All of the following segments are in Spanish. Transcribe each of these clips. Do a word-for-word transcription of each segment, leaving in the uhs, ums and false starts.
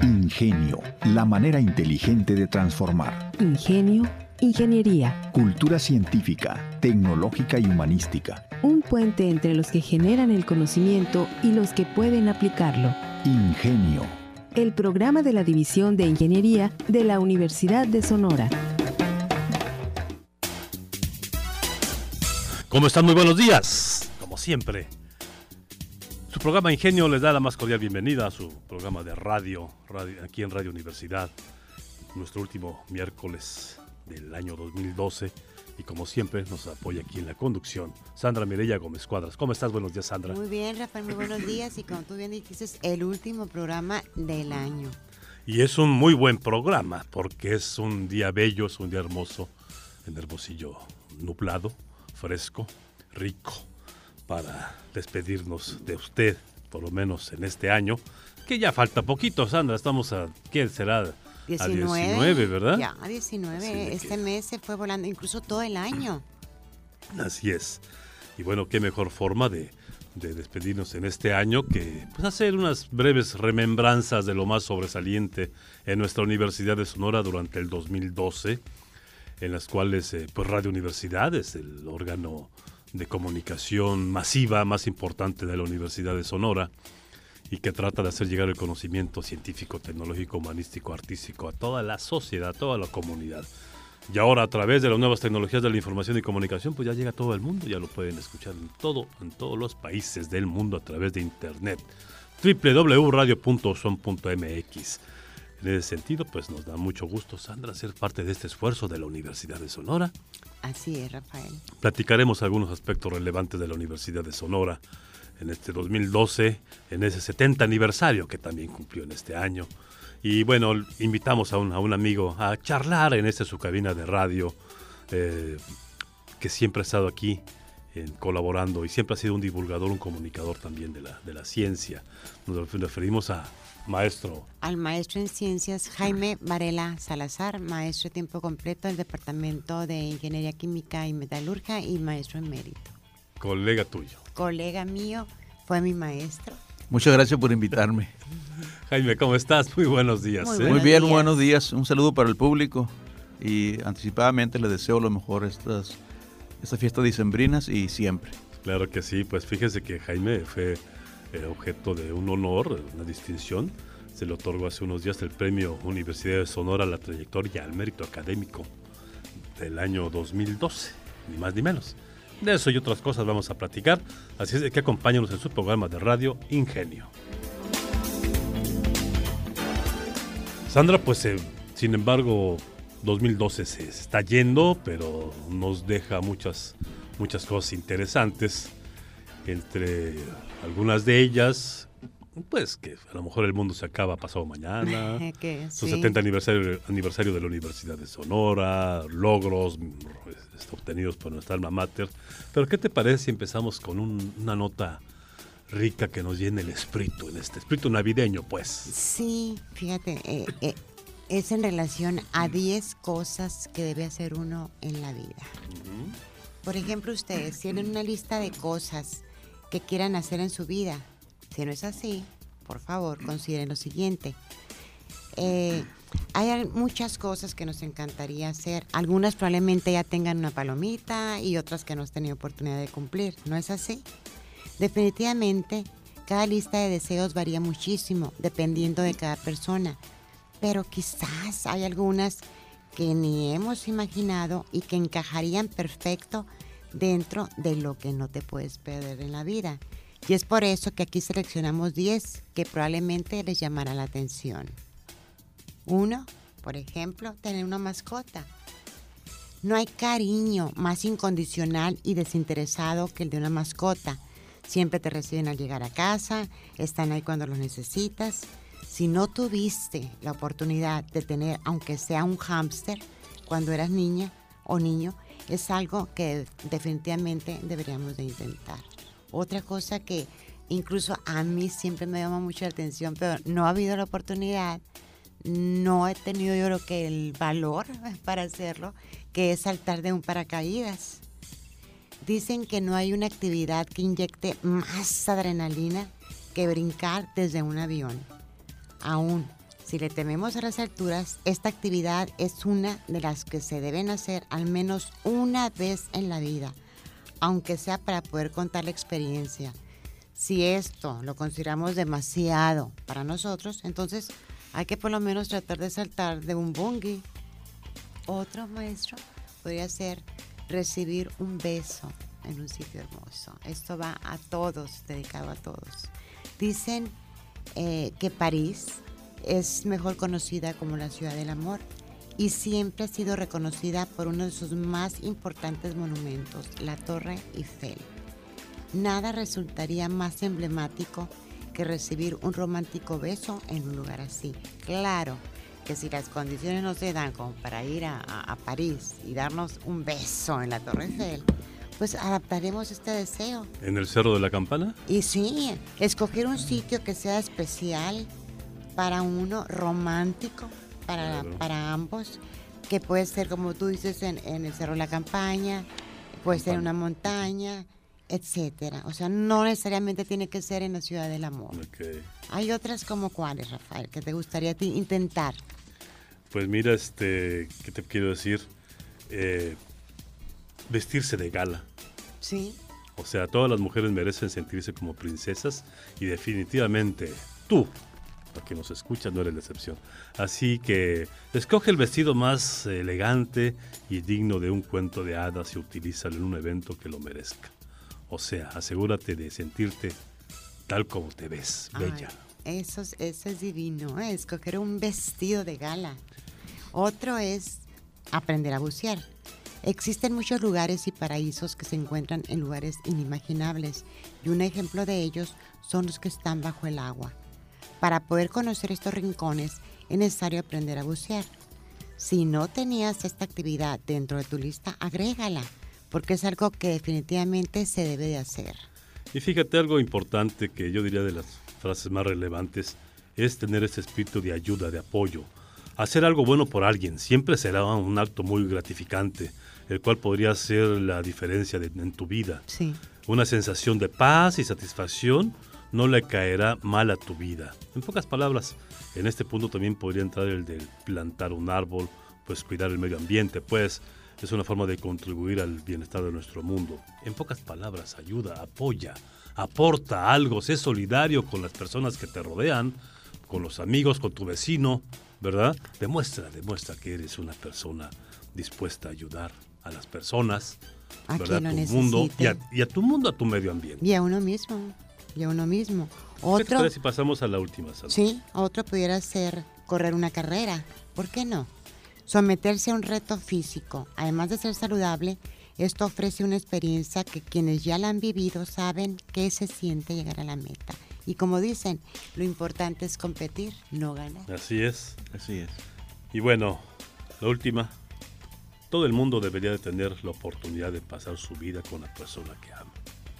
Ingenio, la manera inteligente de transformar. Ingenio, ingeniería. Cultura científica, tecnológica y humanística. Un puente entre los que generan el conocimiento y los que pueden aplicarlo. Ingenio. El programa de la División de Ingeniería de la Universidad de Sonora. ¿Cómo están? Muy buenos días, como siempre. Su programa Ingenio les da la más cordial bienvenida a su programa de radio, radio aquí en Radio Universidad, nuestro último miércoles del año dos mil doce, y como siempre nos apoya aquí en la conducción Sandra Mireya Gómez Cuadras. ¿Cómo estás? Buenos días, Sandra. Muy bien, Rafael, muy buenos días, y como tú bien dijiste, es el último programa del año. Y es un muy buen programa, porque es un día bello, es un día hermoso, en Hermosillo, nublado, fresco, rico, para despedirnos de usted, por lo menos en este año, que ya falta poquito, Sandra. Estamos a, ¿qué será? diecinueve, a diecinueve, ¿verdad? Ya, a diecinueve. Este mes se fue volando, incluso todo el año. Así es. Y bueno, qué mejor forma de, de despedirnos en este año que pues, hacer unas breves remembranzas de lo más sobresaliente en nuestra Universidad de Sonora durante el dos mil doce, en las cuales eh, pues Radio Universidad es el órgano de comunicación masiva más importante de la Universidad de Sonora, y que trata de hacer llegar el conocimiento científico, tecnológico, humanístico, artístico a toda la sociedad, a toda la comunidad. Y ahora, a través de las nuevas tecnologías de la información y comunicación, pues ya llega a todo el mundo, ya lo pueden escuchar en todo, en todos los países del mundo a través de internet. doble u doble u doble u punto radio punto son punto eme equis. En ese sentido, pues nos da mucho gusto, Sandra, ser parte de este esfuerzo de la Universidad de Sonora. Así es, Rafael. Platicaremos algunos aspectos relevantes de la Universidad de Sonora en este dos mil doce, en ese setenta aniversario que también cumplió en este año. Y bueno, invitamos a un, a un amigo a charlar en esta su cabina de radio, eh, que siempre ha estado aquí eh, colaborando y siempre ha sido un divulgador, un comunicador también de la, de la ciencia. Nos referimos a maestro. Al maestro en ciencias Jaime Varela Salazar, maestro de tiempo completo del Departamento de Ingeniería Química y Metalurgia y maestro emérito. Colega tuyo. Colega mío, fue mi maestro. Muchas gracias por invitarme. Jaime, ¿cómo estás? Muy buenos días. Muy, ¿eh? buenos Muy bien, días. buenos días. Un saludo para el público y anticipadamente les deseo lo mejor estas, estas fiestas dicembrinas y siempre. Claro que sí, pues fíjese que Jaime fue eh, objeto de un honor, una distinción. Se le otorgó hace unos días el premio Universidad de Sonora a la trayectoria al mérito académico del año dos mil doce, ni más ni menos. De eso y otras cosas vamos a platicar, así es que acompáñanos en su programa de radio Ingenio. Sandra, pues eh, sin embargo dos mil doce se está yendo, pero nos deja muchas, muchas cosas interesantes, entre algunas de ellas, pues que a lo mejor el mundo se acaba pasado mañana, que, su sí. setenta aniversario, aniversario de la Universidad de Sonora, logros obtenidos por nuestra alma mater. Pero ¿qué te parece si empezamos con un, una nota rica que nos llene el espíritu, en este espíritu navideño, pues? Sí, fíjate, eh, eh, es en relación a diez cosas que debe hacer uno en la vida. Uh-huh. Por ejemplo, ustedes tienen una lista de cosas que quieran hacer en su vida. Si no es así, por favor, consideren lo siguiente. Eh, hay muchas cosas que nos encantaría hacer. Algunas probablemente ya tengan una palomita y otras que no has tenido oportunidad de cumplir. ¿No es así? Definitivamente, cada lista de deseos varía muchísimo dependiendo de cada persona. Pero quizás hay algunas que ni hemos imaginado y que encajarían perfecto dentro de lo que no te puedes perder en la vida. Y es por eso que aquí seleccionamos diez que probablemente les llamará la atención. Uno, por ejemplo, tener una mascota. No hay cariño más incondicional y desinteresado que el de una mascota. Siempre te reciben al llegar a casa, están ahí cuando los necesitas. Si no tuviste la oportunidad de tener, aunque sea un hámster, cuando eras niña o niño, es algo que definitivamente deberíamos de intentar. Otra cosa que incluso a mí siempre me llama mucho la atención, pero no ha habido la oportunidad, no he tenido yo creo que el valor para hacerlo, que es saltar de un paracaídas. Dicen que no hay una actividad que inyecte más adrenalina que brincar desde un avión. Aún Si le tememos a las alturas, esta actividad es una de las que se deben hacer al menos una vez en la vida, aunque sea para poder contar la experiencia. Si esto lo consideramos demasiado para nosotros, entonces hay que por lo menos tratar de saltar de un bungee. Otro, maestro, podría ser recibir un beso en un sitio hermoso. Esto va a todos, dedicado a todos. Dicen eh, que París es mejor conocida como la ciudad del amor y siempre ha sido reconocida por uno de sus más importantes monumentos, la Torre Eiffel. Nada resultaría más emblemático que recibir un romántico beso en un lugar así. Claro que si las condiciones no se dan como para ir a, a, a París y darnos un beso en la Torre Eiffel, pues adaptaremos este deseo. ¿En el Cerro de la Campana? Y sí, escoger un sitio que sea especial para uno, romántico, para, claro. para ambos, que puede ser, como tú dices, en, en el Cerro de la Campaña, puede ser en una montaña, etcétera. O sea, no necesariamente tiene que ser en la ciudad del amor. Okay. Hay otras como cuáles, Rafael, que te gustaría a ti intentar. Pues mira, este, ¿qué te quiero decir? Eh, vestirse de gala. Sí. O sea, todas las mujeres merecen sentirse como princesas y definitivamente tú, para que nos escuchas, no eres la excepción. Así que escoge el vestido más elegante y digno de un cuento de hadas y utilízalo en un evento que lo merezca. O sea, asegúrate de sentirte tal como te ves, bella. Ay, eso, es, eso es divino, ¿eh? Escoger un vestido de gala. Otro es aprender a bucear. Existen muchos lugares y paraísos que se encuentran en lugares inimaginables y un ejemplo de ellos son los que están bajo el agua. Para poder conocer estos rincones es necesario aprender a bucear. Si no tenías esta actividad dentro de tu lista, agrégala, porque es algo que definitivamente se debe de hacer. Y fíjate, algo importante que yo diría de las frases más relevantes es tener ese espíritu de ayuda, de apoyo. Hacer algo bueno por alguien siempre será un acto muy gratificante, el cual podría hacer la diferencia de, en tu vida. Sí. Una sensación de paz y satisfacción no le caerá mal a tu vida. En pocas palabras, en este punto también podría entrar el de plantar un árbol, pues cuidar el medio ambiente, pues es una forma de contribuir al bienestar de nuestro mundo. En pocas palabras, ayuda, apoya, aporta algo, sé solidario con las personas que te rodean, con los amigos, con tu vecino, ¿verdad? Demuestra, demuestra que eres una persona dispuesta a ayudar a las personas, a ¿verdad? quien lo tu necesite. mundo y a, y a tu mundo, a tu medio ambiente. Y a uno mismo, y a uno mismo. ¿Qué te Otro, parece si pasamos a la última, Sandra? sí, otro pudiera ser correr una carrera. ¿Por qué no? Someterse a un reto físico, además de ser saludable, esto ofrece una experiencia que quienes ya la han vivido saben qué se siente llegar a la meta. Y como dicen, lo importante es competir, no ganar. Así es. Así es. Y bueno, la última. Todo el mundo debería de tener la oportunidad de pasar su vida con la persona que ama.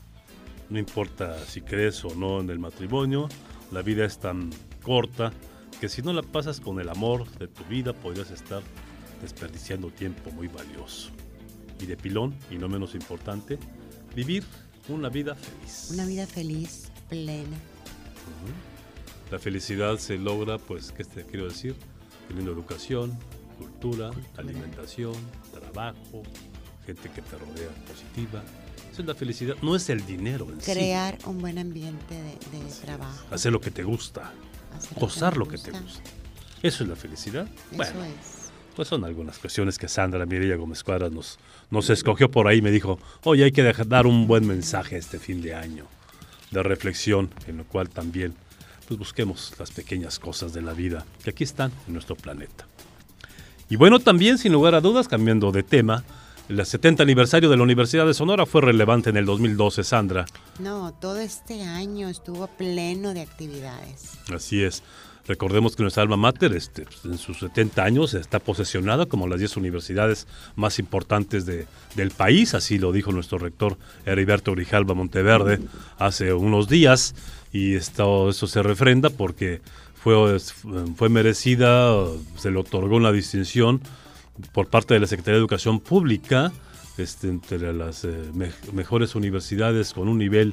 No importa si crees o no en el matrimonio, la vida es tan corta que si no la pasas con el amor de tu vida podrías estar desperdiciando tiempo muy valioso. Y de pilón, y no menos importante, vivir una vida feliz. Una vida feliz, plena. Uh-huh. La felicidad se logra, pues, ¿qué te quiero decir? Teniendo educación, cultura, alimentación, trabajo, gente que te rodea positiva. Esa es la felicidad, no es el dinero en sí. Crear un buen ambiente de, de Así trabajo. es. Hacer lo que te gusta, Hacer gozar lo me que te gusta. gusta. Eso es la felicidad. Eso Bueno, es. pues son algunas cuestiones que Sandra Mireya Gómez Cuadras nos, nos escogió por ahí y me dijo, oye, hay que dejar, dar un buen mensaje este fin de año de reflexión, en lo cual también pues busquemos las pequeñas cosas de la vida que aquí están en nuestro planeta. Y bueno, también, sin lugar a dudas, cambiando de tema, el setenta aniversario de la Universidad de Sonora fue relevante en el dos mil doce, Sandra. No, todo este año estuvo pleno de actividades. Así es. Recordemos que nuestra alma mater, este, en sus setenta años, está posesionada como las diez universidades más importantes de, del país, así lo dijo nuestro rector Heriberto Grijalva Monteverde hace unos días, y esto, eso se refrenda porque fue, fue merecida, se le otorgó una distinción por parte de la Secretaría de Educación Pública, este, entre las eh, me, mejores universidades con un nivel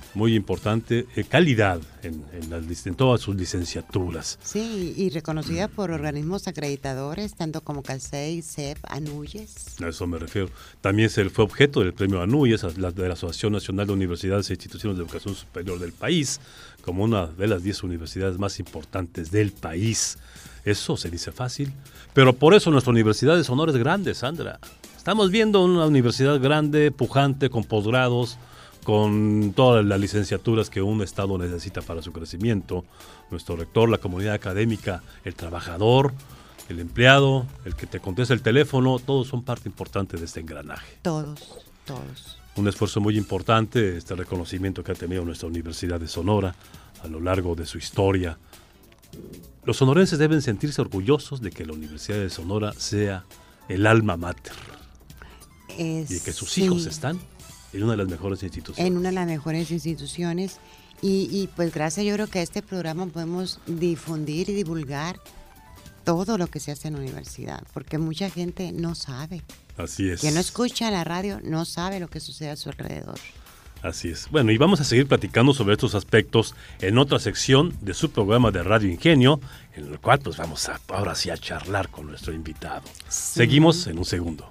muy importante, eh, calidad en, en, las, en todas sus licenciaturas. Sí, y reconocida por organismos acreditadores, tanto como CASEI, C E P, ANUYES. A eso me refiero. También se fue objeto del premio ANUYES, la, de la Asociación Nacional de Universidades e Instituciones de Educación Superior del país, como una de las diez universidades más importantes del país. Eso se dice fácil, pero por eso nuestra Universidad de Sonora es grande, Sandra. Estamos viendo una universidad grande, pujante, con posgrados, con todas las licenciaturas que un Estado necesita para su crecimiento. Nuestro rector, la comunidad académica, el trabajador, el empleado, el que te contesta el teléfono, todos son parte importante de este engranaje. Todos, todos. Un esfuerzo muy importante, este reconocimiento que ha tenido nuestra Universidad de Sonora a lo largo de su historia. Los sonorenses deben sentirse orgullosos de que la Universidad de Sonora sea el alma mater. Es, y que sus sí. hijos están en una de las mejores instituciones. En una de las mejores instituciones. Y, y pues gracias, yo creo que a este programa podemos difundir y divulgar todo lo que se hace en la universidad, porque mucha gente no sabe. Así es. Quien no escucha la radio no sabe lo que sucede a su alrededor. Así es. Bueno, y vamos a seguir platicando sobre estos aspectos en otra sección de su programa de Radio Ingenio, en el cual pues vamos a, ahora sí a charlar con nuestro invitado. Sí. Seguimos en un segundo.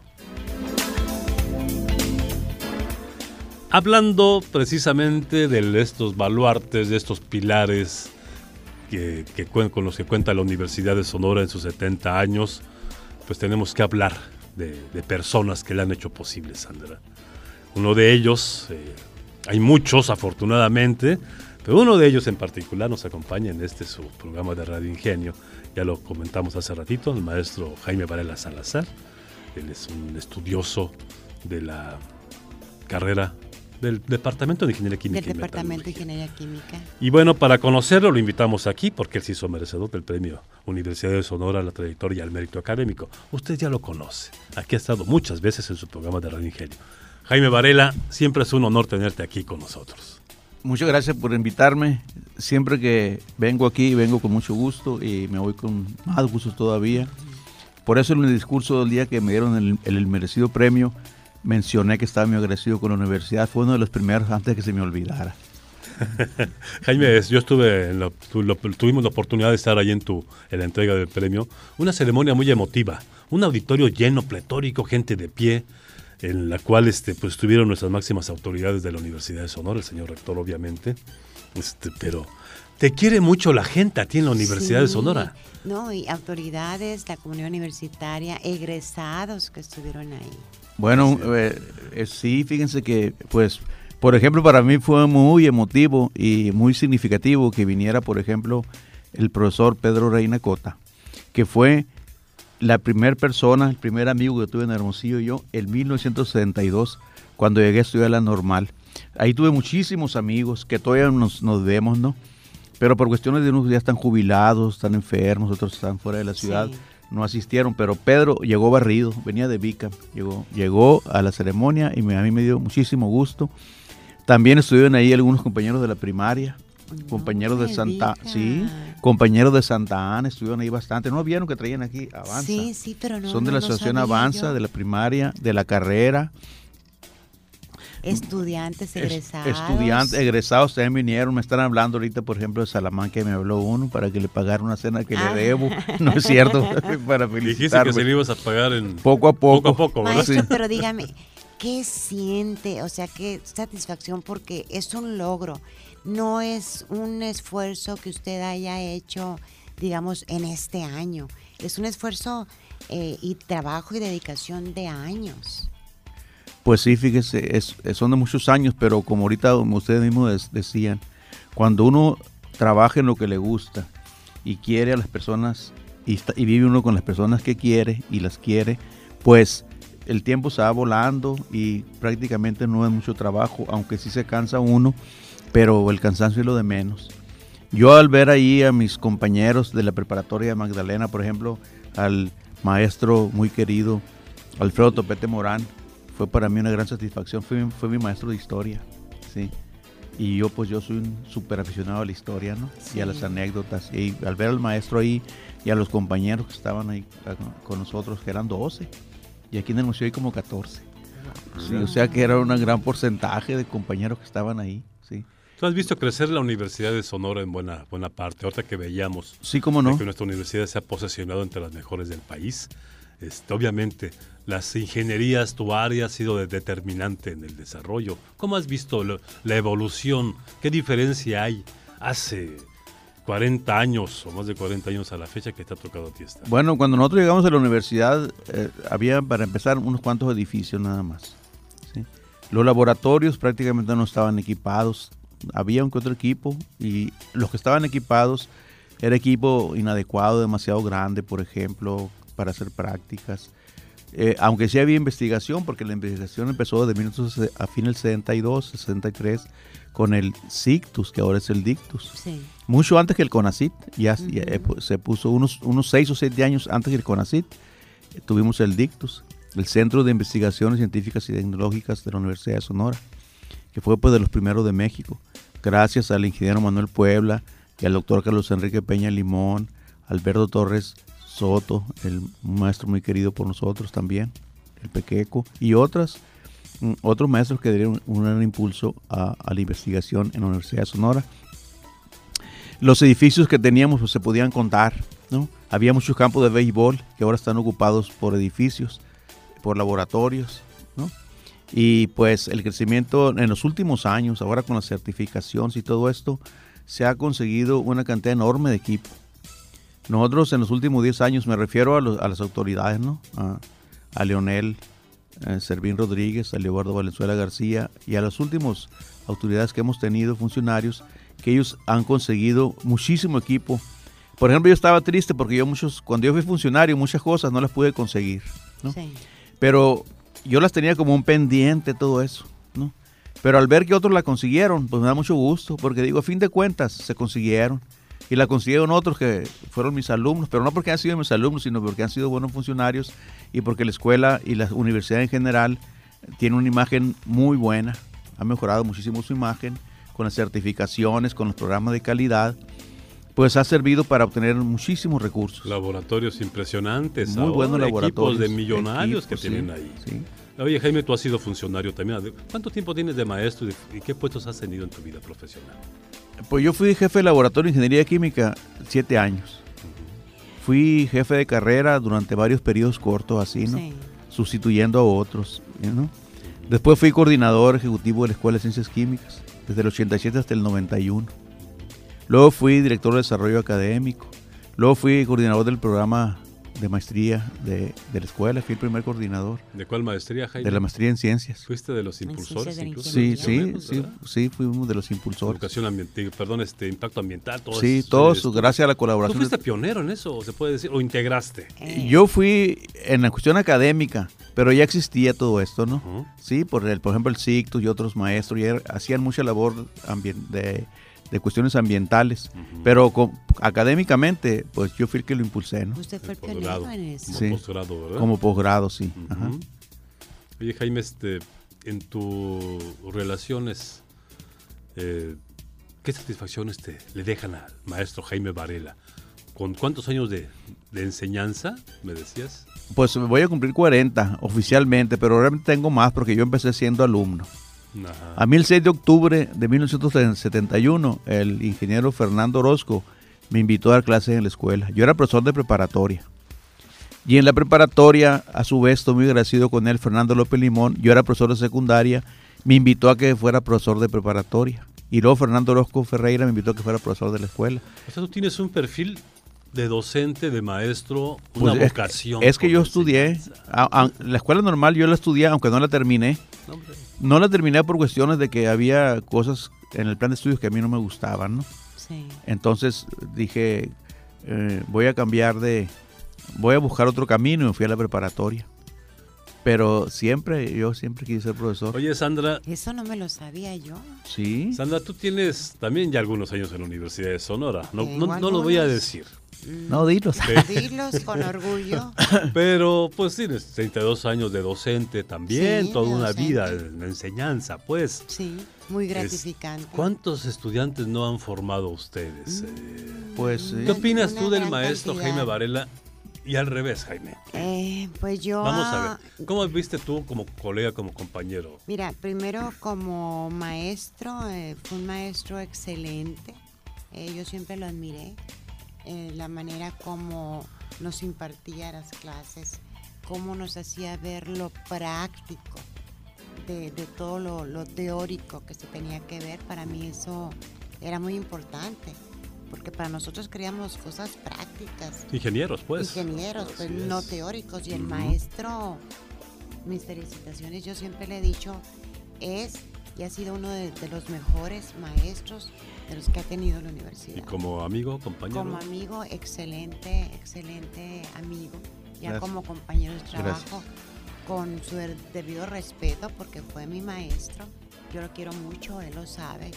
Hablando precisamente de estos baluartes, de estos pilares que, que con los que cuenta la Universidad de Sonora en sus setenta años, pues tenemos que hablar de, de personas que le han hecho posible, Sandra. Uno de ellos, eh, hay muchos afortunadamente, pero uno de ellos en particular nos acompaña en este su programa de Radio Ingenio. Ya lo comentamos hace ratito, el maestro Jaime Varela Salazar. Él es un estudioso de la carrera del Departamento de Ingeniería Química. Del Departamento de Ingeniería Química. Y bueno, para conocerlo lo invitamos aquí porque él se hizo merecedor del premio Universidad de Sonora a la trayectoria y al mérito académico. Usted ya lo conoce. Aquí ha estado muchas veces en su programa de Radio Ingenio. Jaime Varela, siempre es un honor tenerte aquí con nosotros. Muchas gracias por invitarme. Siempre que vengo aquí, vengo con mucho gusto y me voy con más gusto todavía. Por eso en el discurso del día que me dieron el, el merecido premio, mencioné que estaba muy agradecido con la universidad. Fue uno de los primeros antes de que se me olvidara. Jaime, yo estuve, en la, tu, lo, tuvimos la oportunidad de estar ahí en, tu, en la entrega del premio. Una ceremonia muy emotiva, un auditorio lleno, pletórico, gente de pie, en la cual este, pues, estuvieron nuestras máximas autoridades de la Universidad de Sonora, el señor rector obviamente, este, pero te quiere mucho la gente a ti en la Universidad sí, de Sonora. No, y autoridades, la comunidad universitaria, egresados que estuvieron ahí. Bueno, eh, eh, sí, fíjense que, pues, por ejemplo, para mí fue muy emotivo y muy significativo que viniera, por ejemplo, el profesor Pedro Reina Cota, que fue la primera persona, el primer amigo que tuve en Hermosillo yo, en mil novecientos setenta y dos, cuando llegué a estudiar la normal. Ahí tuve muchísimos amigos que todavía nos, nos vemos, ¿no? Pero por cuestiones de unos ya están jubilados, están enfermos, otros están fuera de la ciudad. Sí. No asistieron, pero Pedro llegó barrido, venía de Vica, llegó, llegó a la ceremonia y me, a mí me dio muchísimo gusto. También estuvieron ahí algunos compañeros de la primaria, no, compañeros de Santa, Vica. sí, compañeros de Santa Ana, estuvieron ahí bastante. ¿No vieron que traían aquí Avanza? Sí, sí, pero no. Son de no, la asociación no Avanza, yo. de la primaria, de la carrera. Estudiantes egresados. Estudiantes egresados también vinieron, me están hablando ahorita, por ejemplo, de Salamanca, que me habló uno para que le pagara una cena que ah. le debo, no es cierto, para felicitarme. Dijiste que se le ibas a pagar en poco a poco. Poco a poco, ¿verdad? Maestro, sí. Pero dígame, ¿qué siente? O sea, qué satisfacción, porque es un logro, no es un esfuerzo que usted haya hecho, digamos, en este año, es un esfuerzo eh, y trabajo y dedicación de años. Pues sí, fíjese, es, son de muchos años, pero como ahorita ustedes mismos decían, cuando uno trabaja en lo que le gusta y quiere a las personas y, está, y vive uno con las personas que quiere y las quiere, pues el tiempo se va volando y prácticamente no es mucho trabajo, aunque sí se cansa uno, pero el cansancio es lo de menos. Yo al ver ahí a mis compañeros de la preparatoria de Magdalena, por ejemplo, al maestro muy querido Alfredo Topete Morán, fue para mí una gran satisfacción, fue, fue mi maestro de historia, sí, y yo pues yo soy un súper aficionado a la historia, ¿no? Sí. Y a las anécdotas, y al ver al maestro ahí y a los compañeros que estaban ahí con nosotros, que eran doce, y aquí en el museo hay como catorce, sí, o sea que era un gran porcentaje de compañeros que estaban ahí, sí. ¿Tú has visto crecer la Universidad de Sonora en buena, buena parte? Ahorita que veíamos Sí, cómo no. de que nuestra universidad se ha posesionado entre las mejores del país. Este, obviamente, las ingenierías, tu área ha sido de- determinante en el desarrollo. ¿Cómo has visto lo- la evolución? ¿Qué diferencia hay hace cuarenta años o más de cuarenta años a la fecha que te ha tocado a ti estar? Bueno, cuando nosotros llegamos a la universidad, eh, había para empezar unos cuantos edificios nada más. ¿sí? Los laboratorios prácticamente no estaban equipados. Había un que otro equipo y los que estaban equipados era equipo inadecuado, demasiado grande, por ejemplo, para hacer prácticas. Eh, aunque sí había investigación, porque la investigación empezó de minutos a fines del setenta y dos, sesenta y tres, con el SICTUS, que ahora es el DICTUS. Sí. Mucho antes que el CONACYT, ya, Ujú. ya, eh, pu- se puso unos, unos seis o siete años antes que el CONACYT, eh, tuvimos el DICTUS, el Centro de Investigaciones Científicas y Tecnológicas de la Universidad de Sonora, que fue pues de los primeros de México, gracias al ingeniero Manuel Puebla y al doctor Carlos Enrique Peña Limón, Alberto Torres Soto, el maestro muy querido por nosotros también, el Pequeco, y otras, mm, otros maestros que dieron un gran impulso a, a la investigación en la Universidad de Sonora. Los edificios que teníamos pues, se podían contar, ¿no? Había muchos campos de béisbol que ahora están ocupados por edificios, por laboratorios, ¿no? Y pues el crecimiento en los últimos años, ahora con las certificaciones y todo esto, se ha conseguido una cantidad enorme de equipo. Nosotros en los últimos diez años, me refiero a, los, a las autoridades, ¿no? A, a Leonel eh, Servín Rodríguez, a Leobardo Valenzuela García y a las últimas autoridades que hemos tenido, funcionarios, que ellos han conseguido muchísimo equipo. Por ejemplo, yo estaba triste porque yo muchos, cuando yo fui funcionario, muchas cosas no las pude conseguir, ¿no? Sí. Pero yo las tenía como un pendiente, todo eso, ¿no? Pero al ver que otros la consiguieron, pues me da mucho gusto, porque digo, a fin de cuentas, se consiguieron. Y la consiguieron otros que fueron mis alumnos, pero no porque han sido mis alumnos, sino porque han sido buenos funcionarios y porque la escuela y la universidad en general tiene una imagen muy buena. Ha mejorado muchísimo su imagen con las certificaciones, con los programas de calidad. Pues ha servido para obtener muchísimos recursos. Laboratorios impresionantes. Muy ahora, buenos laboratorios. Equipos de millonarios Equipos, que tienen sí, ahí. sí. Oye, Jaime, tú has sido funcionario también. ¿Cuánto tiempo tienes de maestro y, y qué puestos has tenido en tu vida profesional? Pues yo fui jefe de laboratorio de ingeniería química siete años. Fui jefe de carrera durante varios periodos cortos así, ¿no? Sí. Sustituyendo a otros, ¿no? Después fui coordinador ejecutivo de la Escuela de Ciencias Químicas, desde el ochenta y siete hasta el noventa y uno. Luego fui director de desarrollo académico. Luego fui coordinador del programa de maestría de, de la escuela. Fui el primer coordinador ¿De cuál maestría, Jaime? de la maestría en ciencias. ¿Fuiste de los En impulsores ciencias de la incluso? Sí, Más o sí, menos, sí, ¿verdad? sí, fuimos de los impulsores. Educación ambiental, perdón, este impacto ambiental. Todo Sí, eso, todos, esto. gracias a la ¿Tú colaboración. fuiste pionero en eso, se puede decir, o integraste? Eh, Yo fui en la cuestión académica, pero ya existía todo esto, ¿no? Ujú. Sí, por, el, por ejemplo el SICTUS y otros maestros ya hacían mucha labor ambien- de, de cuestiones ambientales, Ujú. pero con- académicamente, pues yo fui el que lo impulsé, ¿no? Usted fue el Posgrado, pionero en eso. como Sí. posgrado, ¿verdad? Como posgrado, sí. Ujú. Ajá. Oye, Jaime, este, en tus relaciones, eh, ¿qué satisfacciones te le dejan al maestro Jaime Varela? ¿Con cuántos años de, de enseñanza, me decías? Pues voy a cumplir cuarenta oficialmente, pero realmente tengo más porque yo empecé siendo alumno. Ajá. A mí el seis de octubre de mil novecientos setenta y uno, el ingeniero Fernando Orozco me invitó a dar clases en la escuela. Yo era profesor de preparatoria. Y en la preparatoria, a su vez, estoy muy agradecido con él, Fernando López Limón. Yo era profesor de secundaria, me invitó a que fuera profesor de preparatoria. Y luego Fernando Orozco Ferreira me invitó a que fuera profesor de la escuela. O sea, tú tienes un perfil de docente, de maestro, una Pues es- vocación. Es que por yo la estudié, enseñanza. a- a- la escuela normal yo la estudié, aunque no la terminé. No, hombre. No la terminé por cuestiones de que había cosas en el plan de estudios que a mí no me gustaban, ¿no? Sí. Entonces dije, eh, voy a cambiar de, voy a buscar otro camino y me fui a la preparatoria. Pero siempre, yo siempre quise ser profesor. Oye, Sandra, Eso no me lo sabía yo. Sí, Sandra, tú tienes también ya algunos años en la Universidad de Sonora. No, Tengo no, no lo voy a algunos. decir. no, dilos. Dilos con orgullo. Pero pues tienes treinta y dos años de docente también, Sí, toda de una docente. vida en la enseñanza, pues. Sí, muy gratificante. ¿Cuántos estudiantes no han formado ustedes? Eh, Pues sí. ¿Qué opinas Una tú del gran maestro cantidad. Jaime Varela Y al revés, Jaime. Eh, pues yo... Vamos a ver, ¿cómo viste tú como colega, como compañero? Mira, primero como maestro, eh, fue un maestro excelente. Eh, yo siempre lo admiré. Eh, la manera como nos impartía las clases, cómo nos hacía ver lo práctico de, de todo lo, lo teórico que se tenía que ver. Para mí eso era muy importante, porque para nosotros queríamos cosas prácticas. Ingenieros, pues. Ingenieros, pues Así no es. teóricos. Y el Ujú. maestro, mis felicitaciones, yo siempre le he dicho, es y ha sido uno de, de los mejores maestros de los que ha tenido la universidad. Y como amigo, compañero. Como amigo, excelente, excelente amigo. Ya Gracias. como compañero de trabajo, Gracias. con su er- debido respeto, porque fue mi maestro. Yo lo quiero mucho, él lo sabe.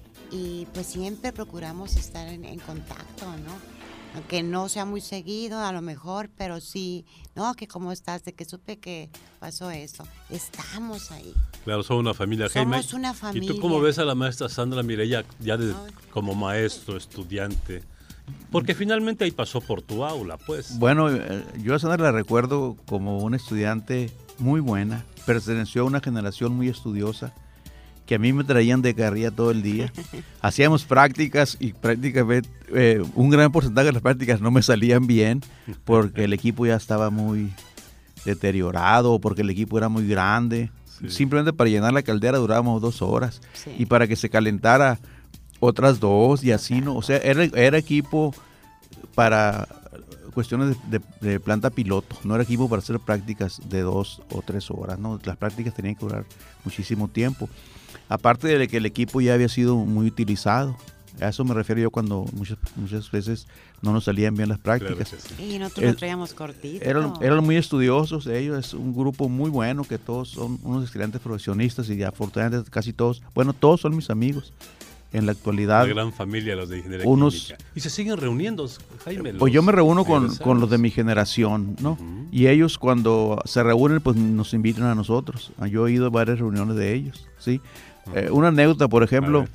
Y pues siempre procuramos estar en, en contacto, ¿no? Aunque no sea muy seguido, a lo mejor, pero sí, ¿no? Que cómo estás, de que supe que pasó eso. Estamos ahí. Claro, son una familia, Jaime. Somos una familia. ¿Y tú cómo ves a la maestra Sandra Mireya ya de- Ay. como maestro, estudiante? Porque finalmente ahí pasó por tu aula, pues. Bueno, eh, yo a Sandra la recuerdo como una estudiante muy buena, perteneció a una generación muy estudiosa, que a mí me traían de carrilla todo el día. Hacíamos prácticas y prácticamente eh, un gran porcentaje de las prácticas no me salían bien porque el equipo ya estaba muy deteriorado, porque el equipo era muy grande. Sí. Simplemente para llenar la caldera durábamos dos horas Sí. y para que se calentara otras dos y así, ¿no? O sea, era, era equipo para cuestiones de, de- de planta piloto, no era equipo para hacer prácticas de dos o tres horas, ¿no? Las prácticas tenían que durar muchísimo tiempo. Aparte de que el equipo ya había sido muy utilizado, a eso me refiero yo cuando muchas, muchas veces no nos salían bien las Claro prácticas. que sí. Y nosotros El- lo traíamos cortito. Eran, eran muy estudiosos ellos, es un grupo muy bueno, que todos son unos excelentes profesionistas y afortunadamente casi todos, bueno, todos son mis amigos en la actualidad. Una gran familia los de ingeniería Unos- química. Y se siguen reuniendo, Jaime. Pues los yo me reúno con, egresados. con los de mi generación, ¿no? Ujú. Y ellos cuando se reúnen, pues nos invitan a nosotros. Yo he ido a varias reuniones de ellos, ¿sí? Eh, una anécdota, por A ejemplo, ver.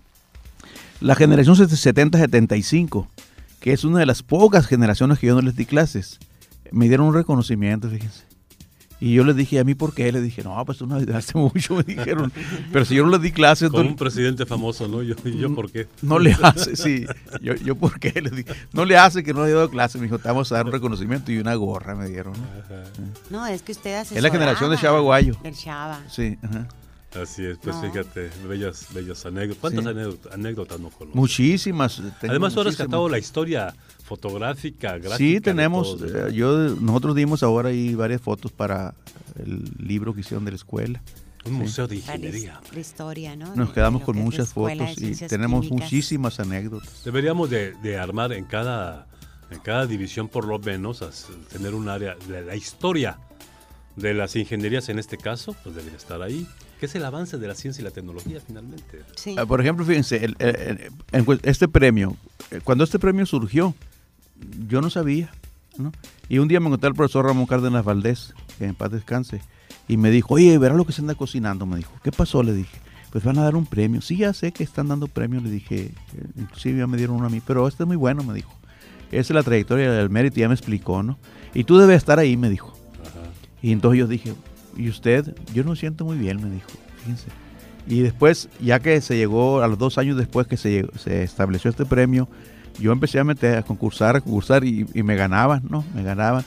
la generación setenta setenta y cinco, que es una de las pocas generaciones que yo no les di clases, me dieron un reconocimiento, fíjense. Y yo les dije, ¿a mí por qué? Les dije, no, pues tú no ayudaste mucho, me dijeron. Pero si yo no les di clases, Con tú- un presidente famoso, ¿no? Yo, ¿y yo por qué? no le hace, sí. Yo, yo ¿por qué? Les dije, no le hace que no le he dado clases. Me dijo, te vamos a dar un reconocimiento y una gorra, me dieron. ¿no? Ajá. No, es que usted hace Es la generación de Chava Guayo. Del Chava. Sí, ajá. Así es, pues No. fíjate, bellas, bellas anécdotas. ¿Cuántas Sí. anécdotas, anécdotas no conozco? Muchísimas. tengo Además, tú has muchísimas. rescatado la historia fotográfica, gráfica. Sí, de tenemos, todos, ¿verdad? eh, yo, nosotros dimos ahora ahí varias fotos para el libro que hicieron de la escuela. Un museo de La, his- ingeniería. la historia, ¿no? Nos De- quedamos de lo con que es la muchas Escuela de fotos y Ciencias tenemos Químicas. muchísimas anécdotas. Deberíamos de, de armar en cada, en cada división, por lo menos, as- tener un área de la historia de las ingenierías, en este caso, pues debería estar ahí. Que es el avance de la ciencia y la tecnología, finalmente. Sí. Ah, Por ejemplo, fíjense, el- el- el- en cu- este premio, eh, cuando este premio surgió, yo no sabía, ¿no? Y un día me encontré al profesor Ramón Cárdenas Valdés, que en paz descanse, y me dijo, oye, verás lo que se anda cocinando, me dijo. ¿Qué pasó? Le dije, pues van a dar un premio. Sí, ya sé que están dando premios, le dije, eh, inclusive ya me dieron uno a mí, pero este es muy bueno, me dijo. Esa es la trayectoria del mérito, ya me explicó, ¿no? Y tú debes estar ahí, me dijo. Ajá. Y entonces yo dije, ¿y usted? Yo no me siento muy bien, me dijo, fíjense. Y después, ya que se llegó, a los dos años después que se, llegó- se estableció este premio, yo empecé a meter, a concursar, a concursar y, y me ganaban, ¿no? Me ganaban.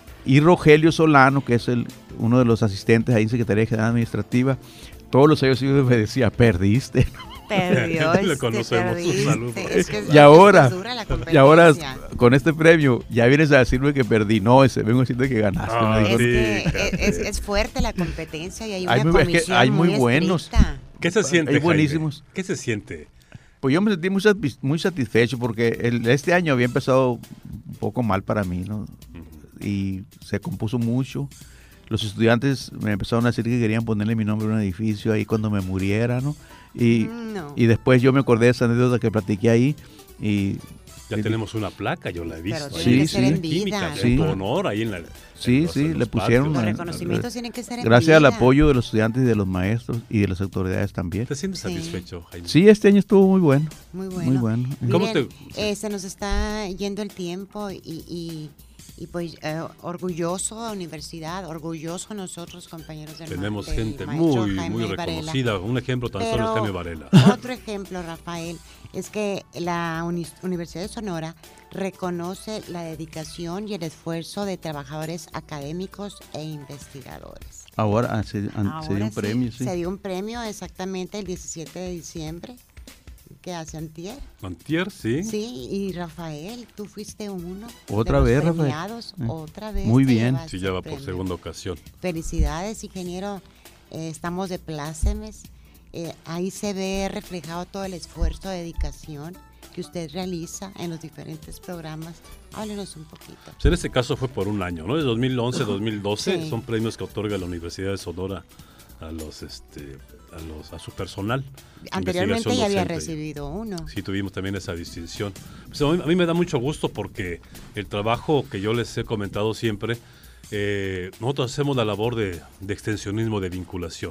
Y Rogelio Solano, que es el, uno de los asistentes ahí en Secretaría General Administrativa, todos los años me decía, perdiste. Perdió, Le este, conocemos, un perdiste. saludo. Es que es- Y ahora, es dura la y ahora competencia. con este premio, ya vienes a decirme que perdí. No, ese vengo a decirte que ganaste. Ah, me dijo. Es Sí, que fíjate. es, es fuerte la competencia y hay Hay una muy- es que comisión hay muy muy buenos. estricta. ¿Qué se siente, Hay Jaime? buenísimos. ¿Qué se siente? Pues yo me sentí muy, satis- muy satisfecho porque el- este año había empezado un poco mal para mí, ¿no? Y se compuso mucho. Los estudiantes me empezaron a decir que querían ponerle mi nombre a un edificio ahí cuando me muriera, ¿no? Y, No. y después yo me acordé de esa anécdota que platiqué ahí y Ya Sí. tenemos una placa, yo la he visto. Pero ahí tiene en que ser la en química, vida, en Sí. tu honor, ahí en la. Sí, en los- sí, en le los pusieron Los una- patios. reconocimientos tienen que ser en gracias al vida. apoyo de los estudiantes y de los maestros y de las autoridades también. ¿Te sientes Sí. satisfecho, Jaime? Sí, este año estuvo muy bueno, Muy bueno. muy bueno. ¿Cómo Miren, te- eh, se nos está yendo el tiempo y, y Y pues eh, orgulloso la universidad, orgulloso nosotros compañeros del Tenemos del gente maestro muy, Jaime muy Varela. reconocida. Un ejemplo tan solo Pero es Jaime Varela. Otro ejemplo, Rafael, es que la Uni- Universidad de Sonora reconoce la dedicación y el esfuerzo de trabajadores académicos e investigadores. Ahora ah, se, an- Ahora se dio un sí, premio, sí. Se dio un premio exactamente el diecisiete de diciembre, que hace antier. Antier, sí. Sí, y Rafael, tú fuiste uno. Otra de vez, los Rafael. premiados, Eh, Otra vez. muy te bien. llevaste Sí, ya va el por premio. segunda ocasión. Felicidades, ingeniero. Eh, estamos de plácemes. Eh, ahí se ve reflejado todo el esfuerzo, dedicación que usted realiza en los diferentes programas. Háblenos un poquito. Pues en este caso fue por un año, ¿no? De dos mil once a dos mil doce Sí. son premios que otorga la Universidad de Sonora a los, este, a los, a su personal. Anteriormente investigación ya había docente. recibido uno. Sí, tuvimos también esa distinción. Pues a, mí, a mí me da mucho gusto porque el trabajo que yo les he comentado siempre, eh, nosotros hacemos la labor de, de extensionismo, de vinculación.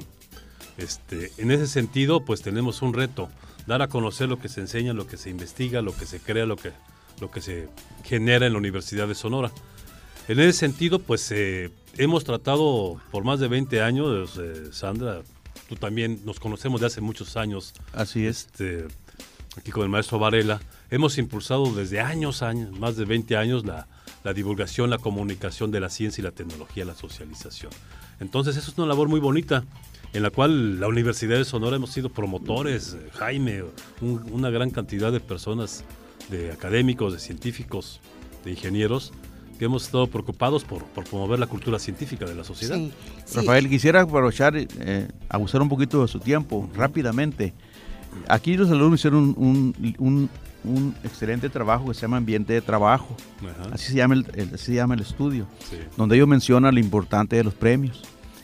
Este, en ese sentido, pues tenemos un reto, dar a conocer lo que se enseña, lo que se investiga, lo que se crea, lo que, lo que se genera en la Universidad de Sonora. En ese sentido, pues eh, hemos tratado por más de veinte años, eh, Sandra, tú también nos conocemos de hace muchos años, Así es. este, aquí con el maestro Varela, hemos impulsado desde años, años, más de veinte años, la, la divulgación, la comunicación de la ciencia y la tecnología, la socialización. Entonces, eso es una labor muy bonita, en la cual la Universidad de Sonora hemos sido promotores, eh, Jaime, un- una gran cantidad de personas, de académicos, de científicos, de ingenieros, que hemos estado preocupados por, por promover la cultura científica de la sociedad. Sí, sí. Rafael, quisiera aprovechar, eh, abusar un poquito de su tiempo, rápidamente. Aquí los alumnos hicieron un, un- un- un excelente trabajo que se llama Ambiente de Trabajo, Ajá, así se llama el, el- así se llama el estudio, sí. donde ellos mencionan lo importante de los premios.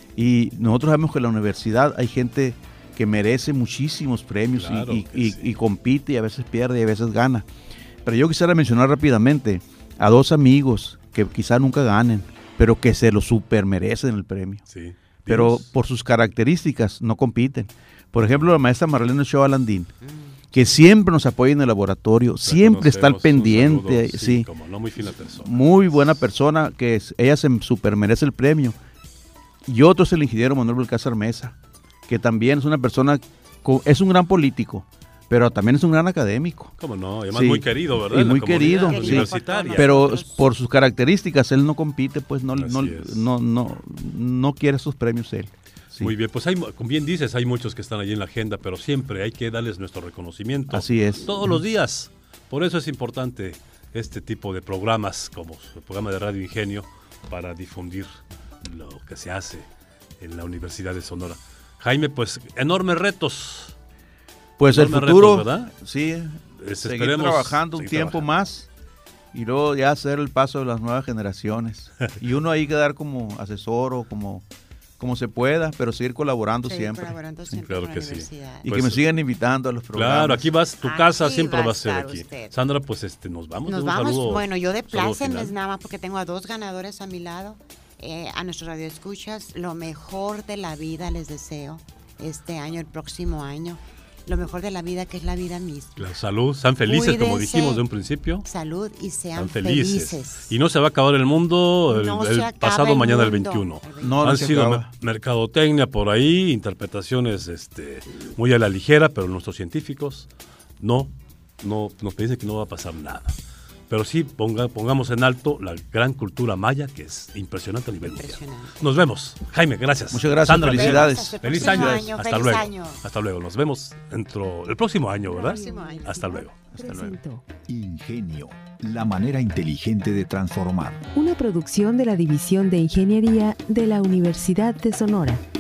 Y nosotros sabemos que en la universidad hay gente que merece muchísimos premios y- Claro y, que y- sí. y compite y a veces pierde y a veces gana. Pero yo quisiera mencionar rápidamente a dos amigos que quizá nunca ganen, pero que se lo super merecen el premio. Sí. Pero Dinos. por sus características no compiten. Por ejemplo, la maestra Marlene Ochoa Landín, que siempre nos apoya en el laboratorio, La siempre está al conocemos, un pendiente, saludo, sí, como no, muy fina persona. muy buena persona, que es- ella se super merece el premio. Y otro es el ingeniero Manuel Belcázar Mesa, que también es una persona, co- es un gran político, pero también es un gran académico. ¿Cómo no? Además Sí. muy querido, ¿verdad? Y En la muy comunidad querido, sí. universitaria. Pero Nosotros- por sus características, él no compite, pues no, Así no, es. no, no, no quiere esos premios él. Sí. Muy bien, pues hay, como bien dices, hay muchos que están allí en la agenda, pero siempre hay que darles nuestro reconocimiento. Así es. Todos los días. Por eso es importante este tipo de programas, como el programa de Radio Ingenio, para difundir lo que se hace en la Universidad de Sonora. Jaime, pues enormes retos. Pues el enormes futuro, retos, ¿verdad? sí, Es- seguir esperemos trabajando un seguir tiempo trabajando. más y luego ya hacer el paso de las nuevas generaciones. Y uno ahí quedar como asesor o como, como se pueda, pero seguir colaborando Seguir siempre. colaborando Sí. siempre claro con la que sí. universidad. Y Pues, que me sigan invitando a los programas. Claro, aquí vas, tu Aquí casa siempre va a va a ser estar aquí. usted. Sandra, pues este, nos vamos. Nos un vamos, saludo- bueno, yo de saludo plácemes final. nada más porque tengo a dos ganadores a mi lado. Eh, a nuestros radioescuchas, lo mejor de la vida les deseo este año, el próximo año. Lo mejor de la vida, que es la vida misma. La salud, sean felices, como Cuídense. dijimos de un principio. Salud y sean Sean felices. felices. Y no se va a acabar el mundo el, No el se acaba pasado el mañana, el mundo. veintiuno. No, no Han se sido acaba. mer- mercadotecnia por ahí, interpretaciones este, muy a la ligera, pero nuestros científicos no, no nos dicen que no va a pasar nada. Pero sí ponga- pongamos en alto la gran cultura maya, que es impresionante a nivel mundial. Impresionante. Nos vemos. Jaime, gracias. Muchas gracias, Sandra, felicidades. Hasta el Feliz próximo año. Hasta feliz luego. año. Hasta luego. Nos vemos dentro el próximo año, ¿verdad? Próximo año. Hasta luego. Presentó Ingenio, la manera inteligente de transformar. una producción de la División de Ingeniería de la Universidad de Sonora.